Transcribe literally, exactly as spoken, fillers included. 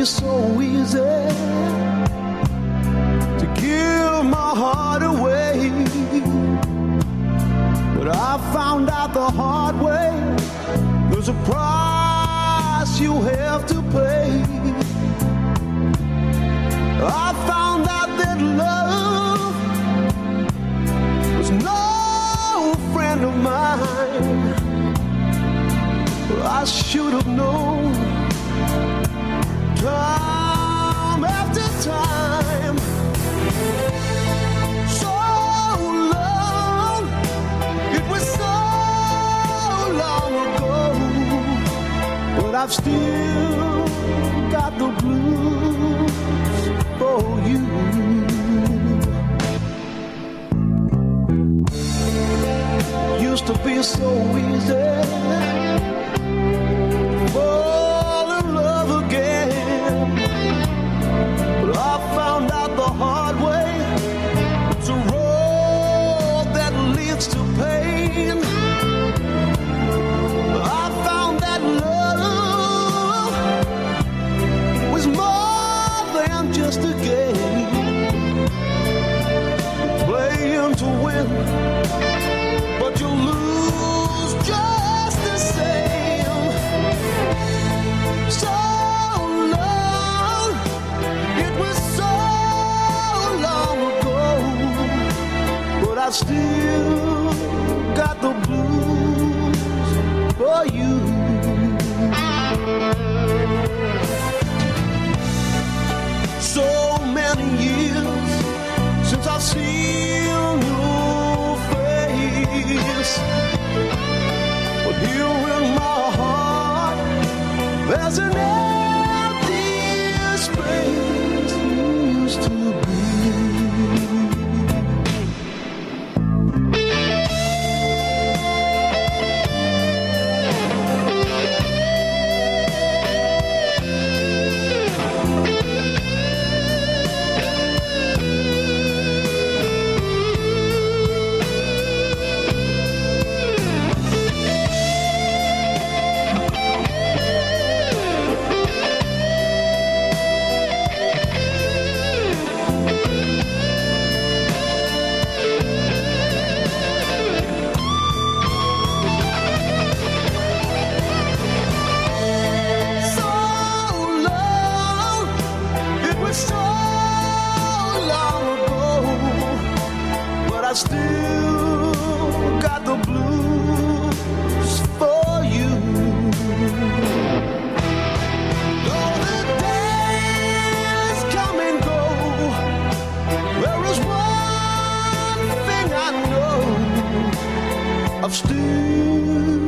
be so easy to give my heart away, but I found out the hard way there's a price you have to pay. I found out that love was no friend of mine. I should have known time after time. So long, it was so long ago, but I've still got the blues for you. Used to be so easy fall in love again, but I found out the hard way it's a road that leads to pain. I found that love was more than just a game, playing to win, but you lose just the same. So long, it was so long ago, but I still got the blues for you. So many years since I've seen your face, but here in my heart there's an empty space used to be. I still got the blues for you. Though the days come and go, there is one thing I know, I've still